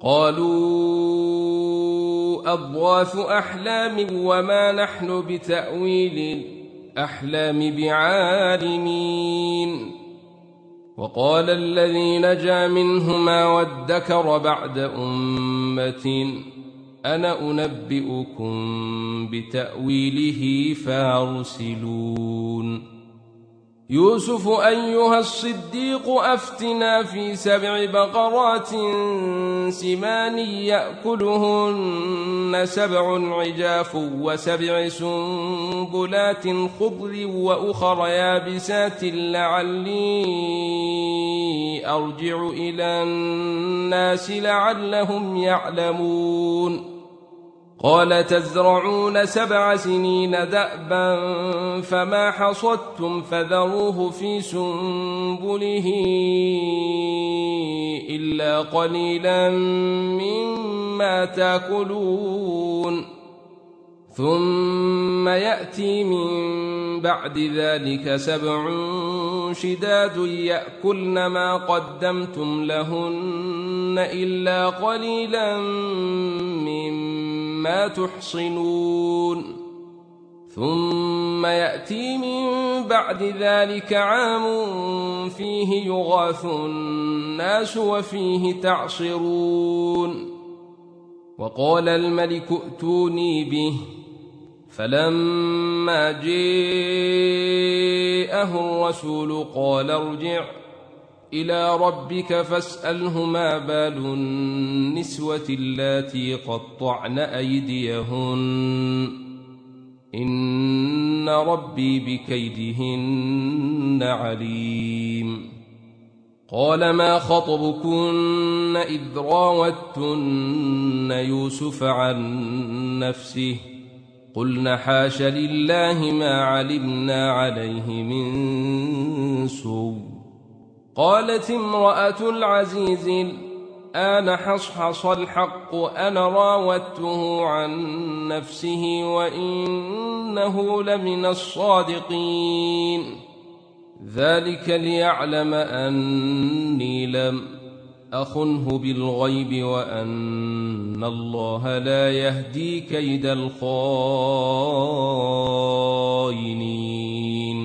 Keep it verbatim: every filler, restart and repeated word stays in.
قالوا أضغاث أحلام وما نحن بتأويل الأحلام بعالمين. وقال الذي نجا منهما وادكر بعد أمة أنا أنبئكم بتأويله فارسلون. يوسف أيها الصديق أفتنا في سبع بقرات سمان يأكلهن سبع عجاف وسبع سنبلات خضر وأخر يابسات لعلي أرجع إلى الناس لعلهم يعلمون. قال تزرعون سبع سنين دأبا فما حصدتم فذروه في سنبله إلا قليلا مما تأكلون. ثم يأتي من بعد ذلك سبع شداد يأكلن ما قدمتم لهن إلا قليلا مما تحصنون. ثم يأتي من بعد ذلك عام فيه يغاث الناس وفيه تعصرون. وقال الملك ائتوني به فلما جاءه الرسول قال ارجع إلى ربك فاسأله ما بال النسوة اللاتي قطعن أيديهن إن ربي بكيدهن عليم. قال ما خطبكن إذ راوتن يوسف عن نفسه قلن حاش لله ما علمنا عليه من سوء. قالت امرأة العزيز الآن حصحص الحق أنا راودته عن نفسه وإنه لمن الصادقين. ذلك ليعلم أني لم أخنه بالغيب وأن الله لا يهدي كيد الخائنين.